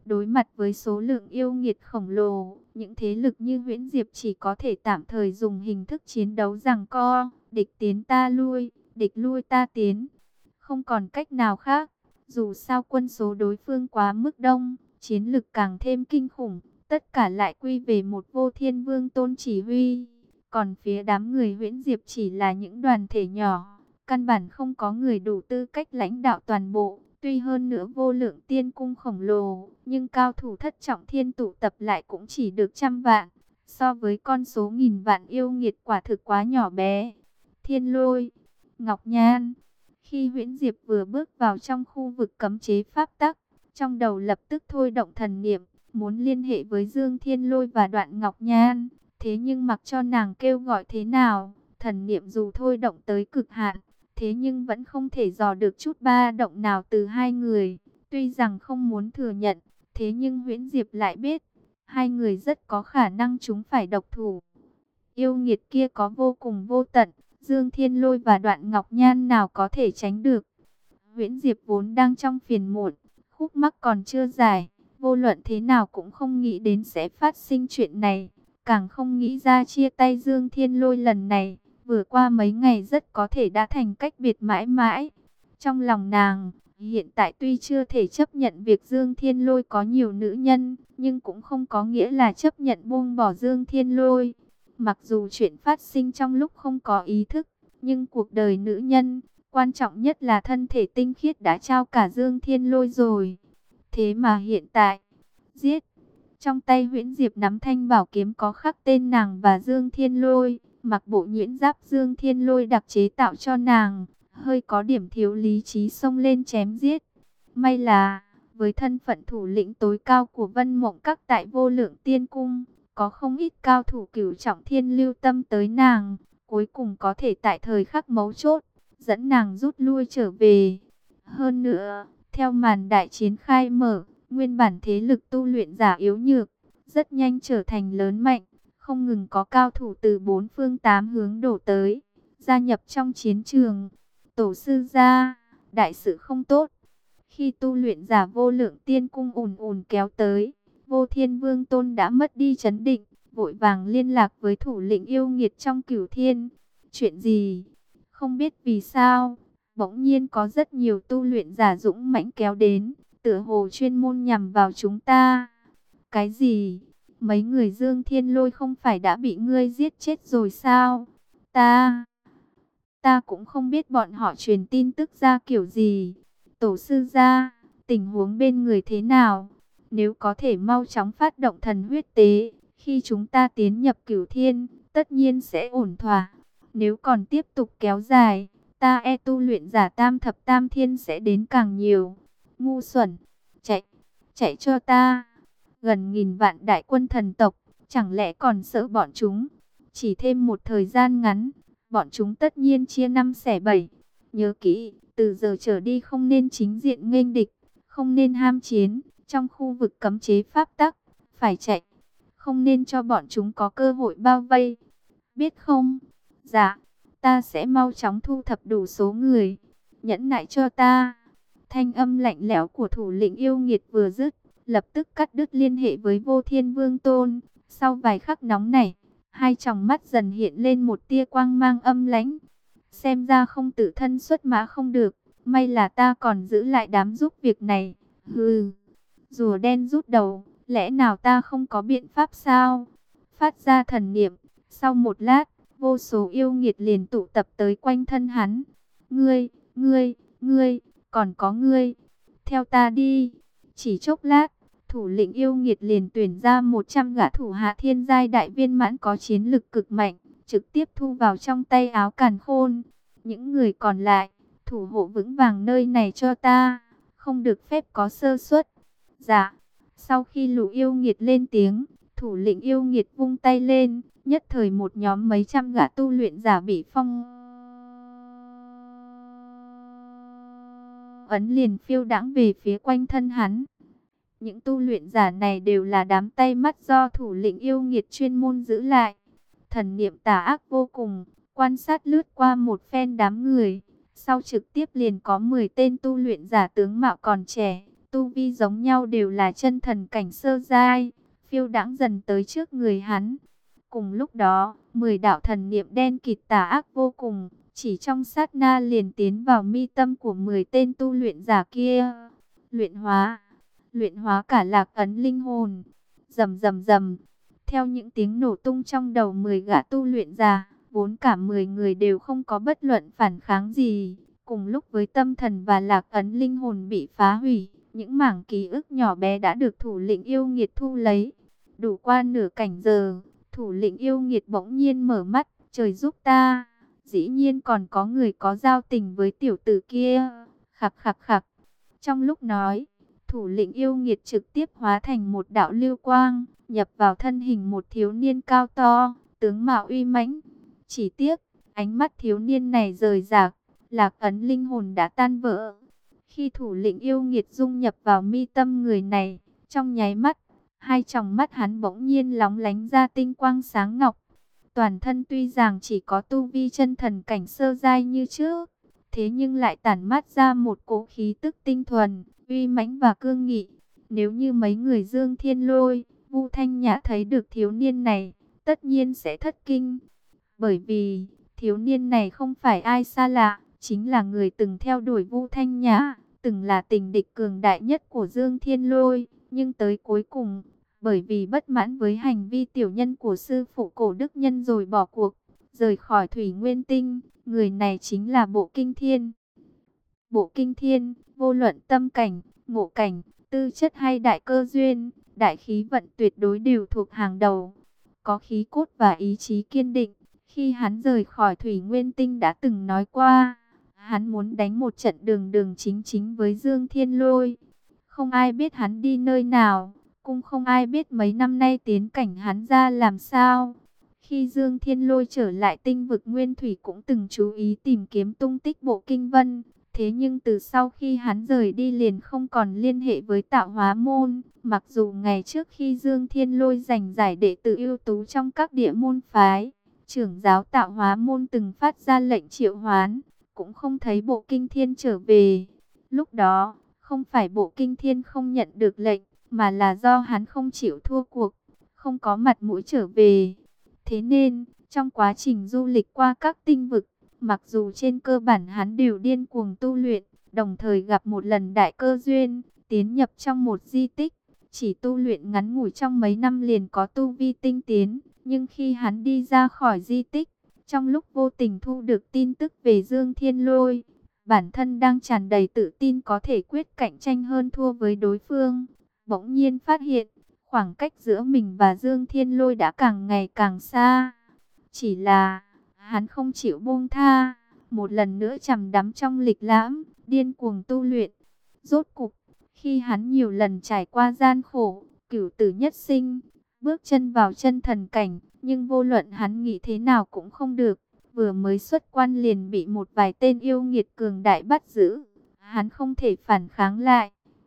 Đối mặt với số lượng yêu nghiệt khổng lồ, những thế lực như Huyễn Diệp chỉ có thể tạm thời dùng hình thức chiến đấu giằng co, địch tiến ta lui, địch lui ta tiến. Không còn cách nào khác, dù sao quân số đối phương quá mức đông, chiến lực càng thêm kinh khủng, tất cả lại quy về một Vô Thiên Vương Tôn chỉ huy. Còn phía đám người Huyễn Diệp chỉ là những đoàn thể nhỏ, căn bản không có người đủ tư cách lãnh đạo toàn bộ. Tuy hơn nữa vô lượng tiên cung khổng lồ, nhưng cao thủ thất trọng thiên tụ tập lại cũng chỉ được trăm vạn. So với con số nghìn vạn yêu nghiệt quả thực quá nhỏ bé. Thiên Lôi, Ngọc Nhan. Khi Huyễn Diệp vừa bước vào trong khu vực cấm chế pháp tắc, trong đầu lập tức thôi động thần niệm, muốn liên hệ với Dương Thiên Lôi và Đoạn Ngọc Nhan. Thế nhưng mặc cho nàng kêu gọi thế nào, thần niệm dù thôi động tới cực hạn, thế nhưng vẫn không thể dò được chút ba động nào từ hai người. Tuy rằng không muốn thừa nhận, thế nhưng Huyễn Diệp lại biết, hai người rất có khả năng chúng phải độc thủ. Yêu nghiệt kia có vô cùng vô tận, Dương Thiên Lôi và Đoạn Ngọc Nhan nào có thể tránh được. Huyễn Diệp vốn đang trong phiền muộn, khúc mắc còn chưa giải, vô luận thế nào cũng không nghĩ đến sẽ phát sinh chuyện này, càng không nghĩ ra chia tay Dương Thiên Lôi lần này. Vừa qua mấy ngày rất có thể đã thành cách biệt mãi mãi. Trong lòng nàng, hiện tại tuy chưa thể chấp nhận việc Dương Thiên Lôi có nhiều nữ nhân, nhưng cũng không có nghĩa là chấp nhận buông bỏ Dương Thiên Lôi. Mặc dù chuyện phát sinh trong lúc không có ý thức, nhưng cuộc đời nữ nhân, quan trọng nhất là thân thể tinh khiết đã trao cả Dương Thiên Lôi rồi. Thế mà hiện tại, giết. Trong tay Huyễn Diệp nắm thanh bảo kiếm có khắc tên nàng và Dương Thiên Lôi. Mặc bộ nhuyễn giáp Dương Thiên Lôi đặc chế tạo cho nàng, hơi có điểm thiếu lý trí xông lên chém giết. May là, với thân phận thủ lĩnh tối cao của Vân Mộng Các tại Vô Lượng Tiên Cung, có không ít cao thủ cửu trọng thiên lưu tâm tới nàng, cuối cùng có thể tại thời khắc mấu chốt, dẫn nàng rút lui trở về. Hơn nữa, theo màn đại chiến khai mở, nguyên bản thế lực tu luyện giả yếu nhược, rất nhanh trở thành lớn mạnh. Không ngừng có cao thủ từ bốn phương tám hướng đổ tới, gia nhập trong chiến trường. Tổ sư gia, đại sự không tốt. Khi tu luyện giả Vô Lượng Tiên Cung ùn ùn kéo tới, Vô Thiên Vương Tôn đã mất đi trấn định, vội vàng liên lạc với thủ lĩnh yêu nghiệt trong Cửu Thiên. Chuyện gì? Không biết vì sao, bỗng nhiên có rất nhiều tu luyện giả dũng mãnh kéo đến, tựa hồ chuyên môn nhằm vào chúng ta. Cái gì? Mấy người Dương Thiên Lôi không phải đã bị ngươi giết chết rồi sao? Ta, ta cũng không biết bọn họ truyền tin tức ra kiểu gì. Tổ sư gia, tình huống bên người thế nào? Nếu có thể mau chóng phát động thần huyết tế, khi chúng ta tiến nhập Cửu Thiên, tất nhiên sẽ ổn thỏa. Nếu còn tiếp tục kéo dài, ta e tu luyện giả tam thập tam thiên sẽ đến càng nhiều. Ngu xuẩn, chạy, chạy cho ta. Gần nghìn vạn đại quân thần tộc, chẳng lẽ còn sợ bọn chúng? Chỉ thêm một thời gian ngắn, bọn chúng tất nhiên chia năm xẻ bảy. Nhớ kỹ, từ giờ trở đi không nên chính diện nghênh địch, không nên ham chiến, trong khu vực cấm chế pháp tắc, phải chạy. Không nên cho bọn chúng có cơ hội bao vây. Biết không? Dạ, ta sẽ mau chóng thu thập đủ số người. Nhẫn nại cho ta. Thanh âm lạnh lẽo của thủ lĩnh yêu nghiệt vừa dứt, lập tức cắt đứt liên hệ với Vô Thiên Vương Tôn. Sau vài khắc nóng nảy, hai tròng mắt dần hiện lên một tia quang mang âm lãnh. Xem ra không tự thân xuất mã không được, may là ta còn giữ lại đám giúp việc này. Hừ, rùa đen rút đầu, lẽ nào ta không có biện pháp sao? Phát ra thần niệm, sau một lát, vô số yêu nghiệt liền tụ tập tới quanh thân hắn. Ngươi, ngươi, ngươi, còn có ngươi, theo ta đi. Chỉ chốc lát, thủ lĩnh yêu nghiệt liền tuyển ra một trăm gã thủ hạ thiên giai đại viên mãn có chiến lực cực mạnh, trực tiếp thu vào trong tay áo càn khôn. Những người còn lại, thủ hộ vững vàng nơi này cho ta, không được phép có sơ suất. Dạ, sau khi lũ yêu nghiệt lên tiếng, thủ lĩnh yêu nghiệt vung tay lên, nhất thời một nhóm mấy trăm gã tu luyện giả bị phong ấn liền phiêu đãng về phía quanh thân hắn. Những tu luyện giả này đều là đám tay mắt do thủ lĩnh yêu nghiệt chuyên môn giữ lại. Thần niệm tà ác vô cùng, quan sát lướt qua một phen đám người. Sau trực tiếp liền có mười tên tu luyện giả tướng mạo còn trẻ, tu vi giống nhau đều là chân thần cảnh sơ giai, phiêu đãng dần tới trước người hắn. Cùng lúc đó, mười đạo thần niệm đen kịt tà ác vô cùng, chỉ trong sát na liền tiến vào mi tâm của mười tên tu luyện giả kia. Luyện hóa, luyện hóa cả lạc ấn linh hồn. Rầm rầm rầm, theo những tiếng nổ tung trong đầu mười gã tu luyện giả, vốn cả mười người đều không có bất luận phản kháng gì. Cùng lúc với tâm thần và lạc ấn linh hồn bị phá hủy, những mảng ký ức nhỏ bé đã được thủ lĩnh yêu nghiệt thu lấy. Đủ qua nửa cảnh giờ, thủ lĩnh yêu nghiệt bỗng nhiên mở mắt, trời giúp ta, dĩ nhiên còn có người có giao tình với tiểu tử kia. Khặc khặc khặc. Trong lúc nói, thủ lĩnh yêu nghiệt trực tiếp hóa thành một đạo lưu quang, nhập vào thân hình một thiếu niên cao to, tướng mạo uy mãnh. Chỉ tiếc, ánh mắt thiếu niên này rời rạc, lạc ấn linh hồn đã tan vỡ. Khi thủ lĩnh yêu nghiệt dung nhập vào mi tâm người này, trong nháy mắt, hai tròng mắt hắn bỗng nhiên lóng lánh ra tinh quang sáng ngọc. Toàn thân tuy rằng chỉ có tu vi chân thần cảnh sơ giai như trước, thế nhưng lại tản mát ra một cỗ khí tức tinh thuần, uy mãnh và cương nghị. Nếu như mấy người Dương Thiên Lôi, Vu Thanh Nhã thấy được thiếu niên này, tất nhiên sẽ thất kinh. Bởi vì, thiếu niên này không phải ai xa lạ, chính là người từng theo đuổi Vu Thanh Nhã, từng là tình địch cường đại nhất của Dương Thiên Lôi. Nhưng tới cuối cùng, bởi vì bất mãn với hành vi tiểu nhân của sư phụ Cổ Đức Nhân rồi bỏ cuộc, rời khỏi Thủy Nguyên Tinh. Người này chính là Bộ Kinh Thiên. Bộ Kinh Thiên, vô luận tâm cảnh, ngộ cảnh, tư chất hay đại cơ duyên, đại khí vận tuyệt đối đều thuộc hàng đầu. Có khí cốt và ý chí kiên định. Khi hắn rời khỏi Thủy Nguyên Tinh đã từng nói qua, hắn muốn đánh một trận đường đường chính chính với Dương Thiên Lôi. Không ai biết hắn đi nơi nào, cũng không ai biết mấy năm nay tiến cảnh hắn ra làm sao. Khi Dương Thiên Lôi trở lại tinh vực Nguyên Thủy cũng từng chú ý tìm kiếm tung tích Bộ Kinh Vân. Thế nhưng từ sau khi hắn rời đi liền không còn liên hệ với Tạo Hóa Môn. Mặc dù ngày trước khi Dương Thiên Lôi giành giải đệ tử ưu tú trong các địa môn phái, trưởng giáo Tạo Hóa Môn từng phát ra lệnh triệu hoán, cũng không thấy Bộ Kinh Thiên trở về. Lúc đó, không phải Bộ Kinh Thiên không nhận được lệnh, mà là do hắn không chịu thua cuộc, không có mặt mũi trở về. Thế nên, trong quá trình du lịch qua các tinh vực, mặc dù trên cơ bản hắn đều điên cuồng tu luyện, đồng thời gặp một lần đại cơ duyên, tiến nhập trong một di tích, chỉ tu luyện ngắn ngủi trong mấy năm liền có tu vi tinh tiến. Nhưng khi hắn đi ra khỏi di tích, trong lúc vô tình thu được tin tức về Dương Thiên Lôi, bản thân đang tràn đầy tự tin có thể quyết cạnh tranh hơn thua với đối phương, bỗng nhiên phát hiện, khoảng cách giữa mình và Dương Thiên Lôi đã càng ngày càng xa. Chỉ là, hắn không chịu buông tha, một lần nữa trầm đắm trong lịch lãm, điên cuồng tu luyện. Rốt cục, khi hắn nhiều lần trải qua gian khổ, cửu tử nhất sinh, bước chân vào chân thần cảnh, nhưng vô luận hắn nghĩ thế nào cũng không được. Vừa mới xuất quan liền bị một vài tên yêu nghiệt cường đại bắt giữ, hắn không thể phản kháng lại.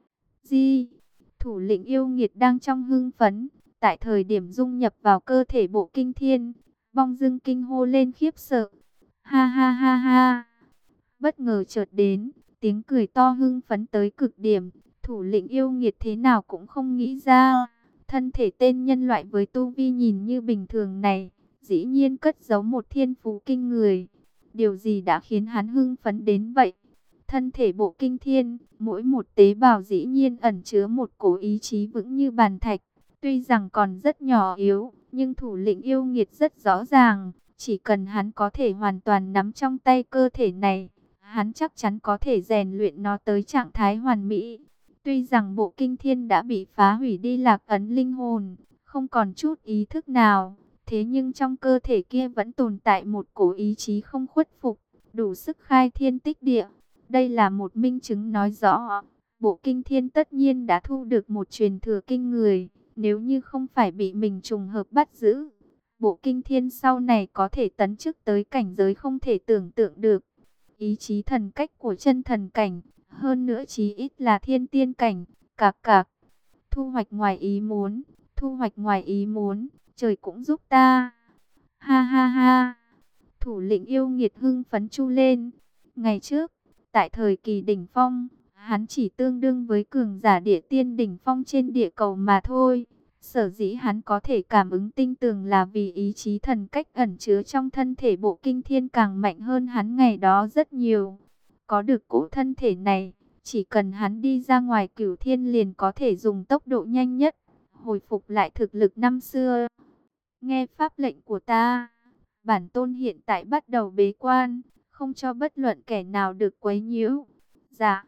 Di, thủ lĩnh yêu nghiệt đang trong hưng phấn, tại thời điểm dung nhập vào cơ thể Bộ Kinh Thiên, bỗng dưng kinh hô lên khiếp sợ. Ha ha ha ha. Bất ngờ chợt đến, tiếng cười to hưng phấn tới cực điểm, thủ lĩnh yêu nghiệt thế nào cũng không nghĩ ra, thân thể tên nhân loại với tu vi nhìn như bình thường này, dĩ nhiên cất giấu một thiên phú kinh người. Điều gì đã khiến hắn hưng phấn đến vậy? Thân thể Bộ Kinh Thiên, mỗi một tế bào dĩ nhiên ẩn chứa một cổ ý chí vững như bàn thạch. Tuy rằng còn rất nhỏ yếu, nhưng thủ lĩnh yêu nghiệt rất rõ ràng, chỉ cần hắn có thể hoàn toàn nắm trong tay cơ thể này, hắn chắc chắn có thể rèn luyện nó tới trạng thái hoàn mỹ. Tuy rằng Bộ Kinh Thiên đã bị phá hủy đi lạc ấn linh hồn, không còn chút ý thức nào, thế nhưng trong cơ thể kia vẫn tồn tại một cổ ý chí không khuất phục, đủ sức khai thiên tích địa. Đây là một minh chứng nói rõ, Bộ Kinh Thiên tất nhiên đã thu được một truyền thừa kinh người. Nếu như không phải bị mình trùng hợp bắt giữ, Bộ Kinh Thiên sau này có thể tấn chức tới cảnh giới không thể tưởng tượng được. Ý chí thần cách của chân thần cảnh, hơn nữa chí ít là thiên tiên cảnh, cạc cạc. Thu hoạch ngoài ý muốn, thu hoạch ngoài ý muốn, trời cũng giúp ta. Ha ha ha. Thủ lĩnh yêu nghiệt hưng phấn chu lên. Ngày trước, tại thời kỳ đỉnh phong, Hắn chỉ tương đương với cường giả địa tiên đỉnh phong trên địa cầu mà thôi. Sở dĩ hắn có thể cảm ứng tinh tường là vì ý chí thần cách ẩn chứa trong thân thể bộ kinh thiên càng mạnh hơn hắn ngày đó rất nhiều. Có được cỗ thân thể này, chỉ cần hắn đi ra ngoài cửu thiên liền có thể dùng tốc độ nhanh nhất, hồi phục lại thực lực năm xưa. Nghe pháp lệnh của ta, bản tôn hiện tại bắt đầu bế quan, không cho bất luận kẻ nào được quấy nhiễu. Dạ.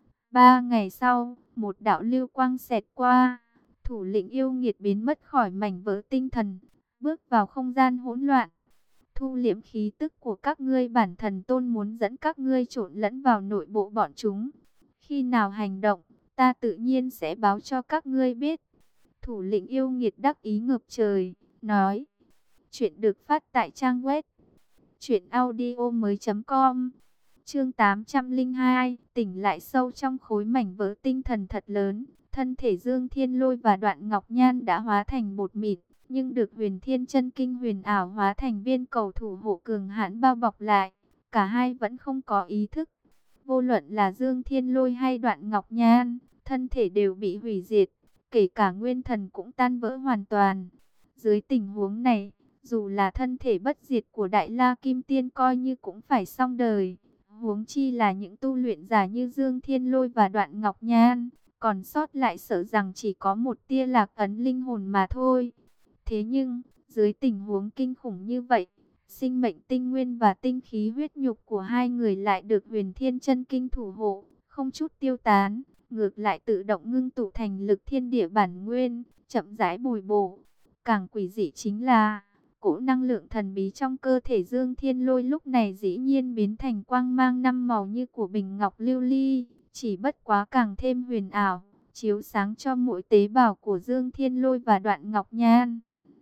Ba ngày sau, một đạo lưu quang xẹt qua, thủ lĩnh yêu nghiệt biến mất khỏi mảnh vỡ tinh thần, bước vào không gian hỗn loạn. Thu liễm khí tức của các ngươi, bản thần tôn muốn dẫn các ngươi trộn lẫn vào nội bộ bọn chúng. Khi nào hành động, ta tự nhiên sẽ báo cho các ngươi biết. Thủ lĩnh yêu nghiệt đắc ý ngập trời, nói. Chuyện được phát tại trang web truyện audio mới chấm com. Chương tám trăm lẻ hai, tỉnh lại sâu trong khối mảnh vỡ tinh thần thật lớn. Thân thể Dương Thiên Lôi và Đoạn Ngọc Nhan đã hóa thành bột mịn, nhưng được Huyền Thiên Chân Kinh huyền ảo hóa thành viên cầu thủ hộ cường hãn bao bọc lại. Cả hai vẫn không có ý thức. Vô luận là Dương Thiên Lôi hay Đoạn Ngọc Nhan, thân thể đều bị hủy diệt, kể cả nguyên thần cũng tan vỡ hoàn toàn. Dưới tình huống này, dù là thân thể bất diệt của Đại La Kim Tiên coi như cũng phải xong đời. Huống chi là những tu luyện giả như Dương Thiên Lôi và Đoạn Ngọc Nhan, còn sót lại sợ rằng chỉ có một tia lạc ấn linh hồn mà thôi. Thế nhưng, dưới tình huống kinh khủng như vậy, sinh mệnh tinh nguyên và tinh khí huyết nhục của hai người lại được Huyền Thiên Chân Kinh thủ hộ, không chút tiêu tán, ngược lại tự động ngưng tụ thành lực thiên địa bản nguyên, chậm rãi bồi bổ. Càng quỷ dị chính là, cỗ năng lượng thần bí trong cơ thể Dương Thiên Lôi lúc này dĩ nhiên biến thành quang mang năm màu như của bình ngọc lưu ly, chỉ bất quá càng thêm huyền ảo, chiếu sáng cho mỗi tế bào của Dương Thiên Lôi và Đoạn Ngọc Nhan.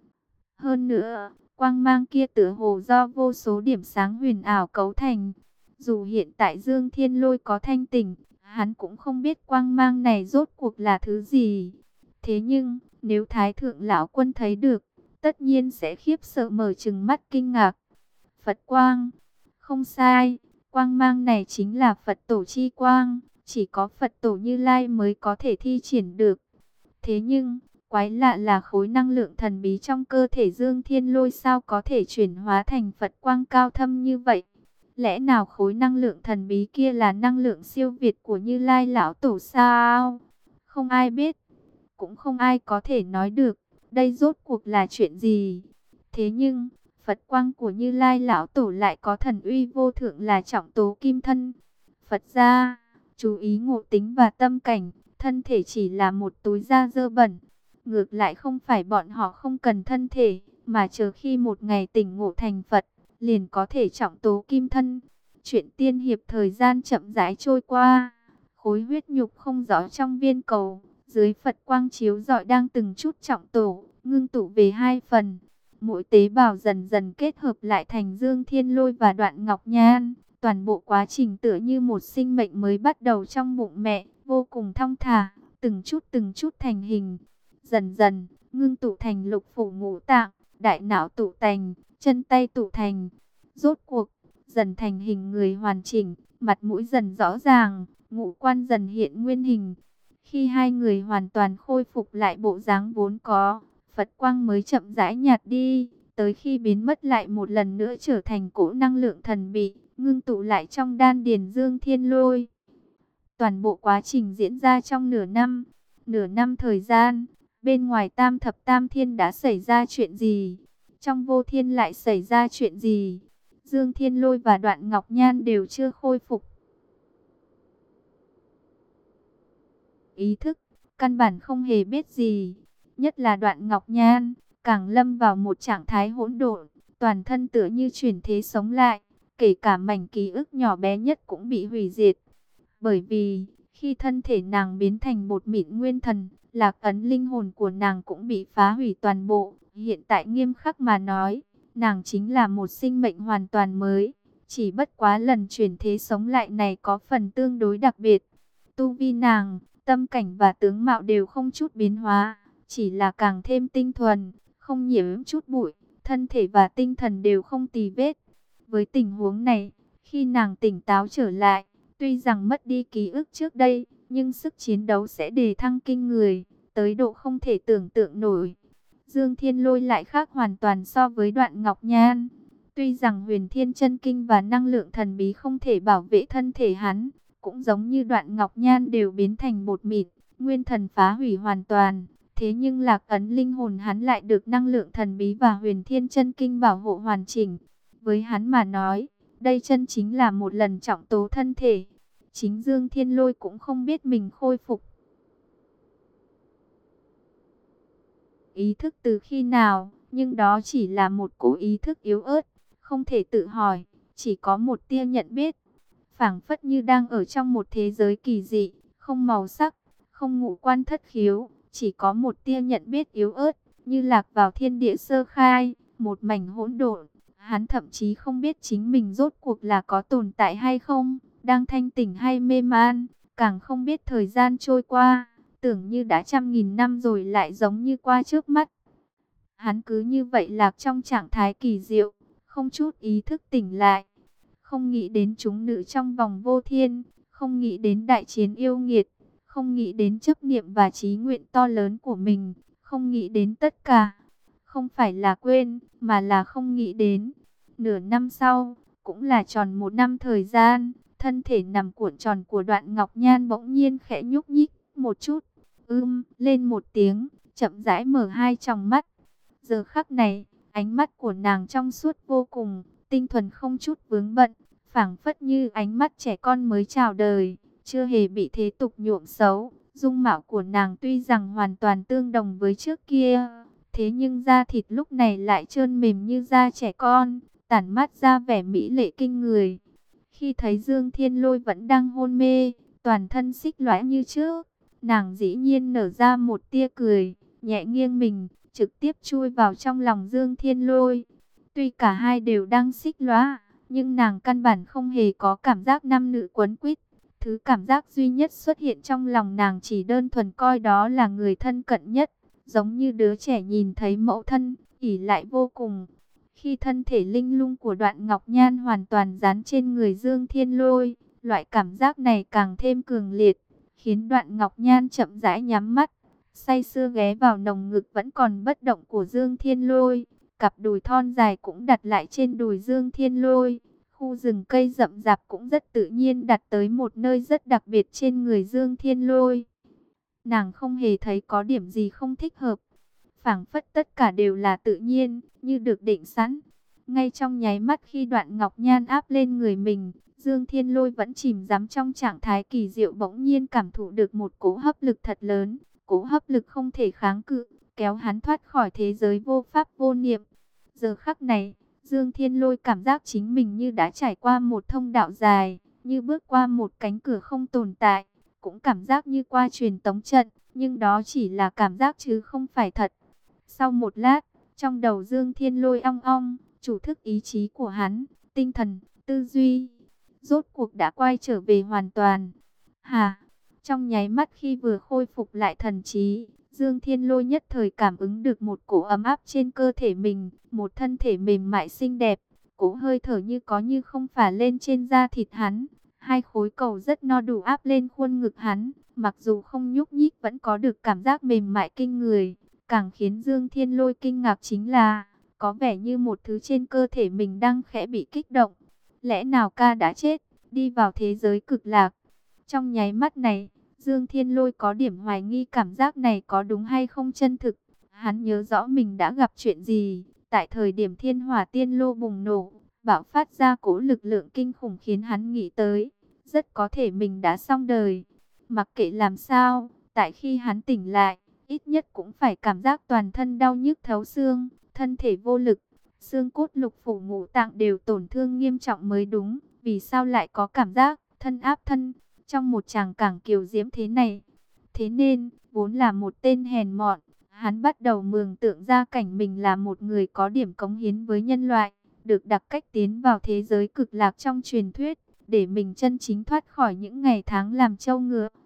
Hơn nữa, quang mang kia tựa hồ do vô số điểm sáng huyền ảo cấu thành. Dù hiện tại Dương Thiên Lôi có thanh tỉnh, hắn cũng không biết quang mang này rốt cuộc là thứ gì. Thế nhưng, nếu Thái Thượng Lão Quân thấy được, tất nhiên sẽ khiếp sợ mở trừng mắt kinh ngạc. Phật quang, không sai, quang mang này chính là Phật tổ chi quang, chỉ có Phật tổ Như Lai mới có thể thi triển được. Thế nhưng, quái lạ là khối năng lượng thần bí trong cơ thể Dương Thiên Lôi sao có thể chuyển hóa thành Phật quang cao thâm như vậy? Lẽ nào khối năng lượng thần bí kia là năng lượng siêu việt của Như Lai Lão Tổ sao? Không ai biết, cũng không ai có thể nói được, đây rốt cuộc là chuyện gì? Thế nhưng, Phật quang của Như Lai Lão Tổ lại có thần uy vô thượng là trọng tố kim thân. Phật gia, chú ý ngộ tính và tâm cảnh, thân thể chỉ là một túi da dơ bẩn. Ngược lại không phải bọn họ không cần thân thể, mà chờ khi một ngày tỉnh ngộ thành Phật, liền có thể trọng tố kim thân. Chuyện tiên hiệp thời gian chậm rãi trôi qua, khối huyết nhục không rõ trong viên cầu, dưới Phật quang chiếu rọi đang từng chút trọng tổ, ngưng tụ về hai phần. Mỗi tế bào dần dần kết hợp lại thành Dương Thiên Lôi và Đoạn Ngọc Nhan. Toàn bộ quá trình tựa như một sinh mệnh mới bắt đầu trong bụng mẹ, vô cùng thong thả, từng chút từng chút thành hình. Dần dần, ngưng tụ thành lục phủ ngũ tạng, đại não tụ thành, chân tay tụ thành. Rốt cuộc, dần thành hình người hoàn chỉnh, mặt mũi dần rõ ràng, ngũ quan dần hiện nguyên hình. Khi hai người hoàn toàn khôi phục lại bộ dáng vốn có, Phật quang mới chậm rãi nhạt đi, tới khi biến mất lại một lần nữa trở thành cỗ năng lượng thần bí, ngưng tụ lại trong đan điền Dương Thiên Lôi. Toàn bộ quá trình diễn ra trong nửa năm, nửa năm thời gian, bên ngoài Tam Thập Tam Thiên đã xảy ra chuyện gì? Trong vô thiên lại xảy ra chuyện gì? Dương Thiên Lôi và Đoạn Ngọc Nhan đều chưa khôi phục ý thức, căn bản không hề biết gì. Nhất là Đoạn Ngọc Nhan, càng lâm vào một trạng thái hỗn độn, toàn thân tựa như chuyển thế sống lại, kể cả mảnh ký ức nhỏ bé nhất cũng bị hủy diệt. Bởi vì, khi thân thể nàng biến thành bột mịn nguyên thần, lạc ấn linh hồn của nàng cũng bị phá hủy toàn bộ. Hiện tại nghiêm khắc mà nói, nàng chính là một sinh mệnh hoàn toàn mới. Chỉ bất quá lần chuyển thế sống lại này có phần tương đối đặc biệt. Tu vi nàng, tâm cảnh và tướng mạo đều không chút biến hóa, chỉ là càng thêm tinh thuần, không nhiễm chút bụi, thân thể và tinh thần đều không tì vết. Với tình huống này, khi nàng tỉnh táo trở lại, tuy rằng mất đi ký ức trước đây, nhưng sức chiến đấu sẽ đề thăng kinh người, tới độ không thể tưởng tượng nổi. Dương Thiên Lôi lại khác hoàn toàn so với Đoạn Ngọc Nhan. Tuy rằng Huyền Thiên Chân Kinh và năng lượng thần bí không thể bảo vệ thân thể hắn, cũng giống như Đoạn Ngọc Nhan đều biến thành bột mịn, nguyên thần phá hủy hoàn toàn. Thế nhưng lạc ấn linh hồn hắn lại được năng lượng thần bí và Huyền Thiên Chân Kinh bảo hộ hoàn chỉnh. Với hắn mà nói, đây chân chính là một lần trọng tố thân thể. Chính Dương Thiên Lôi cũng không biết mình khôi phục ý thức từ khi nào, nhưng đó chỉ là một cỗ ý thức yếu ớt, không thể tự hỏi, chỉ có một tia nhận biết. Phảng phất như đang ở trong một thế giới kỳ dị, không màu sắc, không ngũ quan thất khiếu, chỉ có một tia nhận biết yếu ớt, như lạc vào thiên địa sơ khai, một mảnh hỗn độn. Hắn thậm chí không biết chính mình rốt cuộc là có tồn tại hay không, đang thanh tỉnh hay mê man, càng không biết thời gian trôi qua, tưởng như đã trăm nghìn năm rồi lại giống như qua trước mắt. Hắn cứ như vậy lạc trong trạng thái kỳ diệu, không chút ý thức tỉnh lại, không nghĩ đến chúng nữ trong vòng vô thiên, không nghĩ đến đại chiến yêu nghiệt, không nghĩ đến chấp niệm và chí nguyện to lớn của mình, không nghĩ đến tất cả. Không phải là quên, mà là không nghĩ đến. Nửa năm sau, cũng là tròn một năm thời gian, thân thể nằm cuộn tròn của Đoạn Ngọc Nhan bỗng nhiên khẽ nhúc nhích một chút, ưm lên một tiếng, chậm rãi mở hai tròng mắt. Giờ khắc này, ánh mắt của nàng trong suốt vô cùng, tinh thuần không chút vướng bận, phảng phất như ánh mắt trẻ con mới chào đời, chưa hề bị thế tục nhuộm xấu. Dung mạo của nàng tuy rằng hoàn toàn tương đồng với trước kia, thế nhưng da thịt lúc này lại trơn mềm như da trẻ con, tản mát ra vẻ mỹ lệ kinh người. Khi thấy Dương Thiên Lôi vẫn đang hôn mê, toàn thân xích lõa như trước, nàng dĩ nhiên nở ra một tia cười, nhẹ nghiêng mình, trực tiếp chui vào trong lòng Dương Thiên Lôi. Tuy cả hai đều đang xích lõa, nhưng nàng căn bản không hề có cảm giác nam nữ quấn quýt. Thứ cảm giác duy nhất xuất hiện trong lòng nàng chỉ đơn thuần coi đó là người thân cận nhất, giống như đứa trẻ nhìn thấy mẫu thân, ỷ lại vô cùng. Khi thân thể linh lung của Đoạn Ngọc Nhan hoàn toàn dán trên người Dương Thiên Lôi, loại cảm giác này càng thêm cường liệt, khiến Đoạn Ngọc Nhan chậm rãi nhắm mắt, say sưa ghé vào nồng ngực vẫn còn bất động của Dương Thiên Lôi. Cặp đùi thon dài cũng đặt lại trên đùi Dương Thiên Lôi. Khu rừng cây rậm rạp cũng rất tự nhiên đặt tới một nơi rất đặc biệt trên người Dương Thiên Lôi. Nàng không hề thấy có điểm gì không thích hợp. Phảng phất tất cả đều là tự nhiên, như được định sẵn. Ngay trong nháy mắt khi Đoạn Ngọc Nhan áp lên người mình, Dương Thiên Lôi vẫn chìm đắm trong trạng thái kỳ diệu, bỗng nhiên cảm thụ được một cỗ hấp lực thật lớn. Cỗ hấp lực không thể kháng cự, kéo hắn thoát khỏi thế giới vô pháp vô niệm. Giờ khắc này, Dương Thiên Lôi cảm giác chính mình như đã trải qua một thông đạo dài, như bước qua một cánh cửa không tồn tại, cũng cảm giác như qua truyền tống trận, nhưng đó chỉ là cảm giác chứ không phải thật. Sau một lát, trong đầu Dương Thiên Lôi ong ong, chủ thức ý chí của hắn, tinh thần, tư duy, rốt cuộc đã quay trở về hoàn toàn. Hà, trong nháy mắt khi vừa khôi phục lại thần trí, Dương Thiên Lôi nhất thời cảm ứng được một cỗ ấm áp trên cơ thể mình, một thân thể mềm mại xinh đẹp, cỗ hơi thở như có như không phả lên trên da thịt hắn, hai khối cầu rất no đủ áp lên khuôn ngực hắn, mặc dù không nhúc nhích vẫn có được cảm giác mềm mại kinh người. Càng khiến Dương Thiên Lôi kinh ngạc chính là, có vẻ như một thứ trên cơ thể mình đang khẽ bị kích động. Lẽ nào ca đã chết, đi vào thế giới cực lạc? Trong nháy mắt này, Dương Thiên Lôi có điểm hoài nghi cảm giác này có đúng hay không chân thực. Hắn nhớ rõ mình đã gặp chuyện gì, tại thời điểm thiên hỏa tiên lô bùng nổ, bạo phát ra cỗ lực lượng kinh khủng khiến hắn nghĩ tới, rất có thể mình đã xong đời. Mặc kệ làm sao, tại khi hắn tỉnh lại, ít nhất cũng phải cảm giác toàn thân đau nhức thấu xương, thân thể vô lực, xương cốt lục phủ ngũ tạng đều tổn thương nghiêm trọng mới đúng. Vì sao lại có cảm giác thân áp thân trong một tràng cảng kiều diễm thế này? Thế nên, vốn là một tên hèn mọn, hắn bắt đầu mường tượng ra cảnh mình là một người có điểm cống hiến với nhân loại, được đặc cách tiến vào thế giới cực lạc trong truyền thuyết, để mình chân chính thoát khỏi những ngày tháng làm trâu ngựa.